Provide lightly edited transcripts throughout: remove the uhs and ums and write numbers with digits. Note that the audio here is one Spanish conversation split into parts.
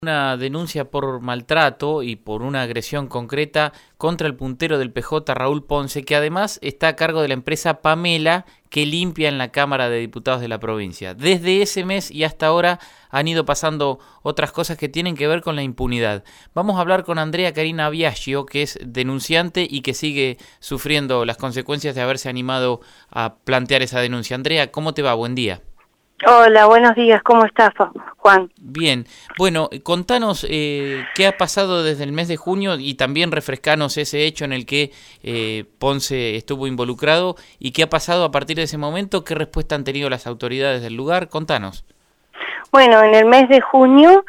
Una denuncia por maltrato y por una agresión concreta contra el puntero del PJ, Raúl Ponce, que además está a cargo de la empresa Pamela, que limpia en la Cámara de Diputados de la provincia. Desde ese mes y hasta ahora han ido pasando otras cosas que tienen que ver con la impunidad. Vamos a hablar con Andrea Karina Biagio, que es denunciante y que sigue sufriendo las consecuencias de haberse animado a plantear esa denuncia. Andrea, ¿cómo te va? Buen día. Hola, buenos días, ¿cómo estás, Juan? Bien, bueno, contanos qué ha pasado desde el mes de junio y también refrescanos ese hecho en el que Ponce estuvo involucrado y qué ha pasado a partir de ese momento, qué respuesta han tenido las autoridades del lugar, contanos. Bueno, en el mes de junio,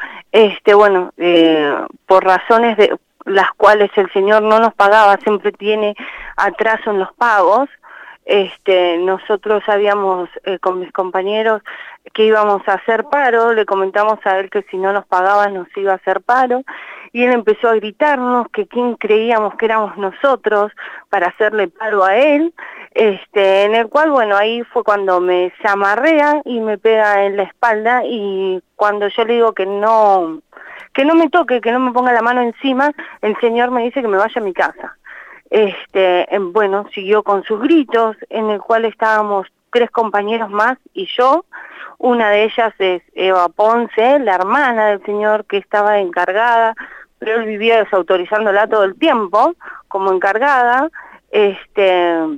por razones de las cuales el señor no nos pagaba, siempre tiene atraso en los pagos. Nosotros sabíamos con mis compañeros que íbamos a hacer paro, le comentamos a él que si no nos pagaba nos iba a hacer paro, y él empezó a gritarnos que quién creíamos que éramos nosotros para hacerle paro a él, en el cual, bueno, ahí fue cuando se amarrea y me pega en la espalda, y cuando yo le digo que no me toque, que no me ponga la mano encima, el señor me dice que me vaya a mi casa. Bueno, siguió con sus gritos, en el cual estábamos 3 compañeros más y yo. Una de ellas es Eva Ponce, la hermana del señor que estaba encargada, pero él vivía desautorizándola todo el tiempo como encargada. Yo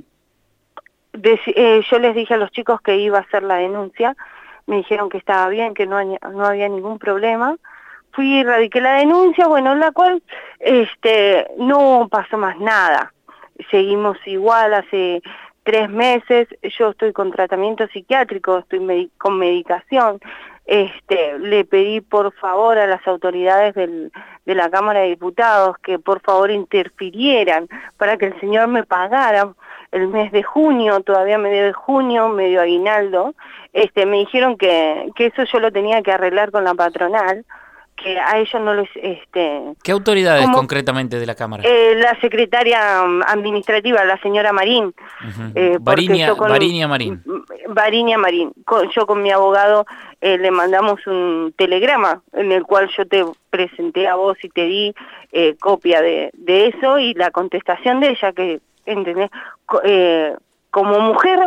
les dije a los chicos que iba a hacer la denuncia, me dijeron que estaba bien, que no había ningún problema. Fui y radiqué la denuncia, bueno, en la cual no pasó más nada. Seguimos igual hace 3 meses, yo estoy con tratamiento psiquiátrico, estoy con medicación. Le pedí por favor a las autoridades de la Cámara de Diputados que por favor interfirieran para que el señor me pagara el mes de junio, todavía me debe junio, medio aguinaldo. Me dijeron que eso yo lo tenía que arreglar con la patronal, que a ellos no les... ¿Qué autoridades como concretamente de la Cámara? la secretaria administrativa, la señora Marín. Varinia Marín. Varinia Marín. Yo con mi abogado le mandamos un telegrama en el cual yo te presenté a vos y te di copia de eso y la contestación de ella, que, ¿entendés? Como mujer,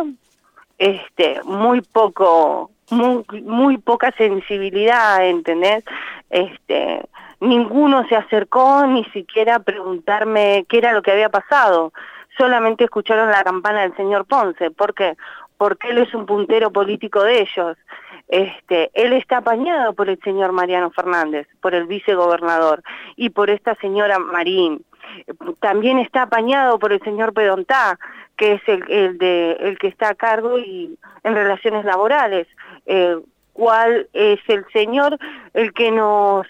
muy poca sensibilidad, ¿entendés? Ninguno se acercó ni siquiera a preguntarme qué era lo que había pasado. Solamente escucharon la campana del señor Ponce. ¿Por qué? Porque él es un puntero político de ellos. Él está apañado por el señor Mariano Fernández, por el vicegobernador, y por esta señora Marín. También está apañado por el señor Pedontá, que es el que está a cargo y en relaciones laborales. ¿Cuál es el señor el que nos...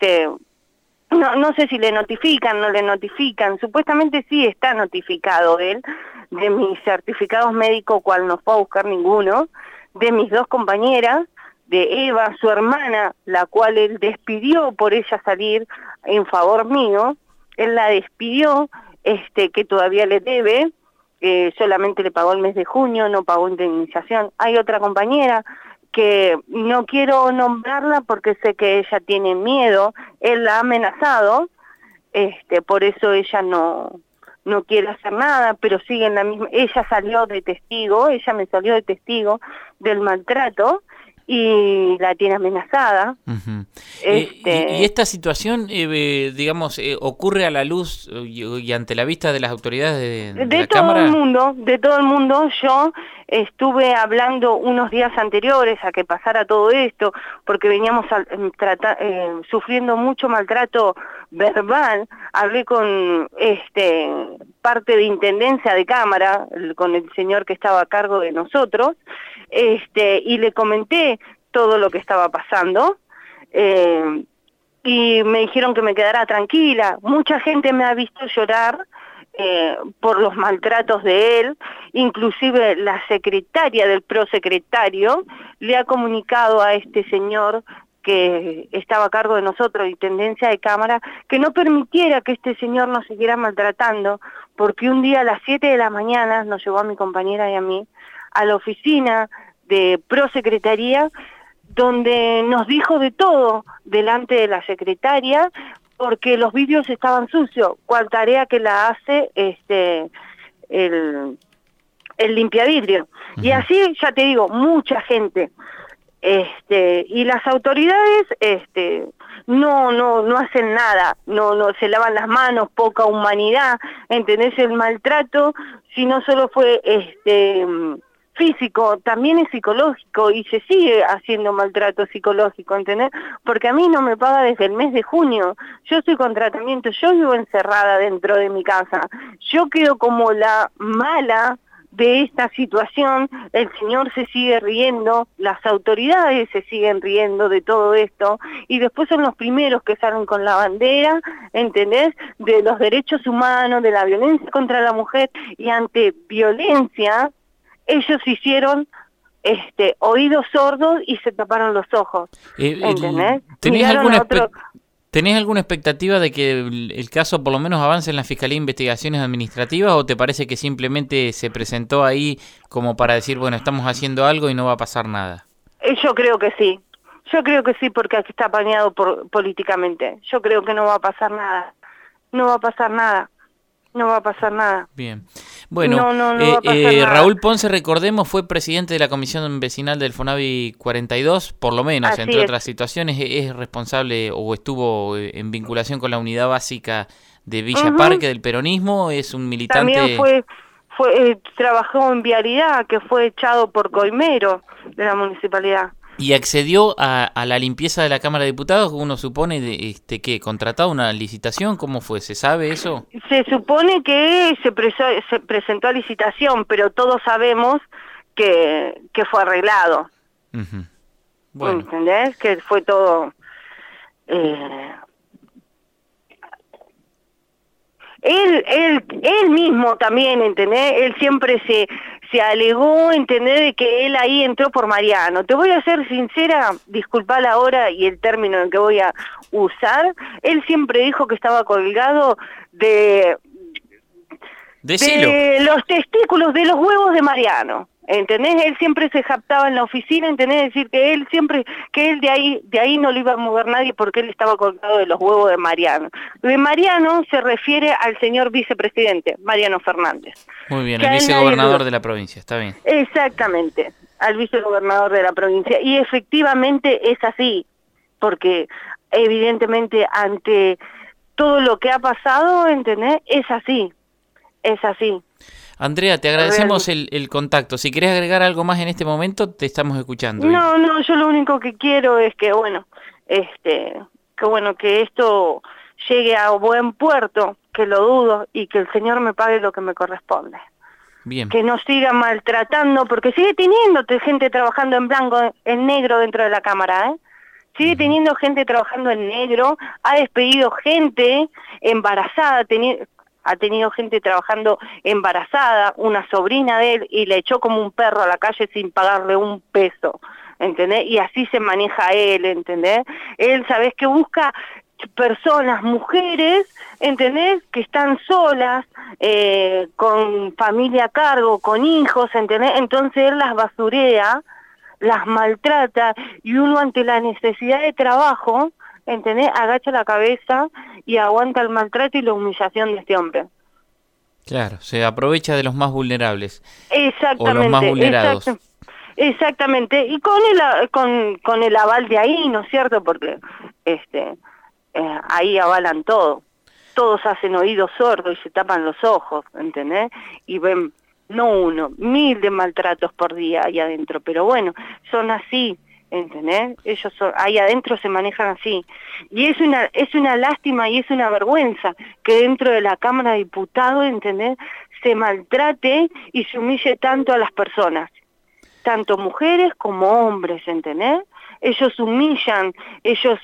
No sé si le notifican, no le notifican, supuestamente sí está notificado él, de mis certificados médicos, cual no fue a buscar ninguno, de mis 2 compañeras, de Eva, su hermana, la cual él despidió por ella salir en favor mío, él la despidió, que todavía le debe, solamente le pagó el mes de junio, no pagó indemnización. Hay otra compañera que no quiero nombrarla porque sé que ella tiene miedo, él la ha amenazado, por eso ella no quiere hacer nada, pero sigue en la misma. Ella me salió de testigo del maltrato y la tiene amenazada. Uh-huh. Y esta situación, ocurre a la luz y ante la vista de las autoridades de la Cámara. De todo el mundo. Yo estuve hablando unos días anteriores a que pasara todo esto, porque veníamos sufriendo mucho maltrato verbal. Hablé con parte de Intendencia de Cámara, con el señor que estaba a cargo de nosotros, y le comenté todo lo que estaba pasando, y me dijeron que me quedara tranquila. Mucha gente me ha visto llorar por los maltratos de él, inclusive la secretaria del prosecretario le ha comunicado a este señor que estaba a cargo de nosotros, Intendencia de Cámara, que no permitiera que este señor nos siguiera maltratando, porque un día a las 7 de la mañana nos llevó a mi compañera y a mí a la oficina de prosecretaría donde nos dijo de todo delante de la secretaria, porque los vidrios estaban sucios, cual tarea que la hace el limpiavidrio. Y así, ya te digo, mucha gente. Y las autoridades no hacen nada, no se lavan las manos, poca humanidad, ¿entendés? El maltrato, si no solo fue físico, también es psicológico, y se sigue haciendo maltrato psicológico, ¿entendés? Porque a mí no me paga desde el mes de junio, yo estoy con tratamiento, yo vivo encerrada dentro de mi casa, yo quedo como la mala de esta situación, el señor se sigue riendo, las autoridades se siguen riendo de todo esto, y después son los primeros que salen con la bandera, ¿entendés?, de los derechos humanos, de la violencia contra la mujer, y ante violencia, ellos hicieron oídos sordos y se taparon los ojos, ¿entendés? ¿Tenés alguna expectativa de que el caso por lo menos avance en la Fiscalía de Investigaciones Administrativas, o te parece que simplemente se presentó ahí como para decir, bueno, estamos haciendo algo y no va a pasar nada? Yo creo que sí, porque aquí está apañado políticamente. Yo creo que no va a pasar nada, no va a pasar nada. Bien. Bueno, no va a pasar nada. Raúl Ponce, recordemos, fue presidente de la Comisión Vecinal del Fonavi 42, por lo menos, Así entre es. otras situaciones, es responsable o estuvo en vinculación con la unidad básica de Villa Parque del peronismo, es un militante... También trabajó en Vialidad, que fue echado por Coimero de la municipalidad. Y accedió a la limpieza de la Cámara de Diputados, uno supone, que contratado una licitación, ¿cómo fue? ¿Se sabe eso? Se supone que se presentó a licitación, pero todos sabemos que fue arreglado. Bueno. ¿Entendés? Que fue todo... Él mismo también, ¿entendés? Él siempre se alegó, ¿entendés?, de que él ahí entró por Mariano. Te voy a ser sincera, disculpa la hora y el término en que voy a usar. Él siempre dijo que estaba colgado de los testículos, de los huevos de Mariano. ¿Entendés? Él siempre se jactaba en la oficina, ¿entendés? Decir que él de ahí no lo iba a mover nadie porque él estaba colgado de los huevos de Mariano. De Mariano se refiere al señor vicepresidente, Mariano Fernández. Muy bien, el vicegobernador de la provincia, está bien. Exactamente, al vicegobernador de la provincia. Y efectivamente es así, porque evidentemente ante todo lo que ha pasado, ¿entendés? Es así. Andrea, te agradecemos el contacto. Si querés agregar algo más en este momento, te estamos escuchando. No, yo lo único que quiero es que, que esto llegue a buen puerto, que lo dudo, y que el señor me pague lo que me corresponde. Bien. Que no siga maltratando, porque sigue teniendo gente trabajando en blanco, en negro dentro de la Cámara, Sigue teniendo gente trabajando en negro, ha despedido gente embarazada, ha tenido gente trabajando embarazada, una sobrina de él, y le echó como un perro a la calle sin pagarle un peso, ¿entendés? Y así se maneja él, ¿entendés? Él, ¿sabés qué busca? Personas, mujeres, ¿entendés?, que están solas, con familia a cargo, con hijos, ¿entendés? Entonces él las basurea, las maltrata, y uno ante la necesidad de trabajo, ¿entendés?, agacha la cabeza y aguanta el maltrato y la humillación de este hombre. Claro, se aprovecha de los más vulnerables. Exactamente. O los más vulnerados. Exactamente, y con el aval de ahí, ¿no es cierto?, porque ahí avalan todo. Todos hacen oídos sordos y se tapan los ojos, ¿entendés? Y ven, no uno, 1000 de maltratos por día ahí adentro, pero bueno, son así, ¿entendés? Ellos ahí adentro se manejan así. Y es una lástima y es una vergüenza que dentro de la Cámara de Diputados, ¿entendés?, se maltrate y se humille tanto a las personas, tanto mujeres como hombres, ¿entendés? Ellos humillan, ellos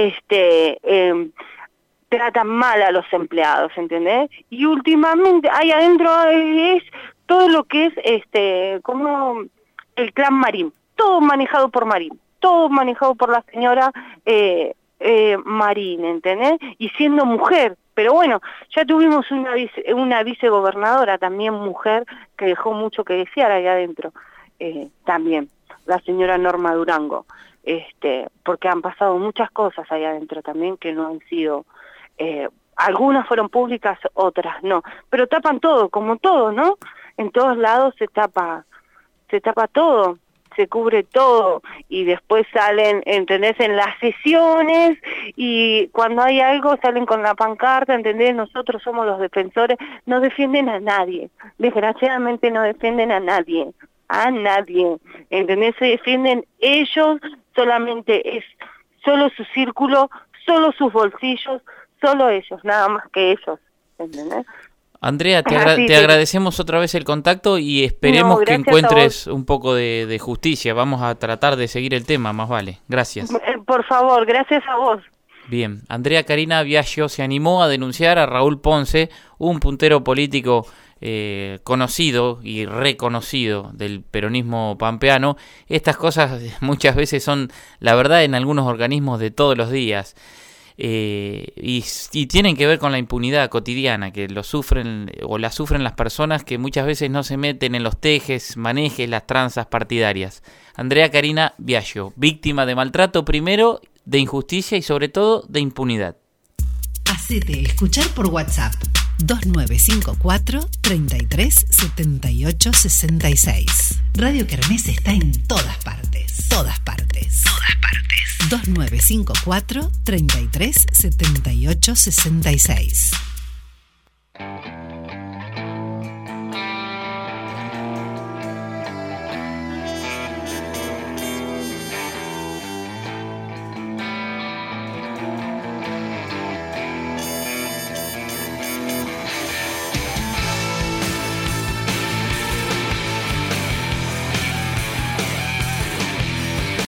tratan mal a los empleados, ¿entendés? Y últimamente ahí adentro es todo lo que es como el clan Marín, todo manejado por Marín, todo manejado por la señora Marín, ¿entendés? Y siendo mujer, pero bueno, ya tuvimos una vicegobernadora también mujer que dejó mucho que desear ahí adentro, también, la señora Norma Durango. porque han pasado muchas cosas ahí adentro también que no han sido, algunas fueron públicas, otras no, pero tapan todo, como todo, ¿no? En todos lados se tapa todo, se cubre todo, y después salen, ¿entendés?, en las sesiones, y cuando hay algo salen con la pancarta, ¿entendés?, nosotros somos los defensores, no defienden a nadie, desgraciadamente no defienden a nadie, ¿entendés?, se defienden ellos, solamente es solo su círculo, solo sus bolsillos, solo ellos, nada más que ellos, ¿entendés? Andrea, te agradecemos otra vez el contacto y esperemos que encuentres un poco de justicia. Vamos a tratar de seguir el tema, más vale. Gracias. Por favor, gracias a vos. Bien, Andrea Karina Biagio se animó a denunciar a Raúl Ponce, un puntero político conocido y reconocido del peronismo pampeano. Estas cosas muchas veces son, la verdad, en algunos organismos de todos los días. Y tienen que ver con la impunidad cotidiana que lo sufren o la sufren las personas que muchas veces no se meten en los tejes, manejes, las tranzas partidarias. Andrea Karina Biagio, víctima de maltrato primero, de injusticia y sobre todo de impunidad. Hacete escuchar por WhatsApp 2954 33 78 66. Radio Kermés está en todas partes. 2954 33 78 66.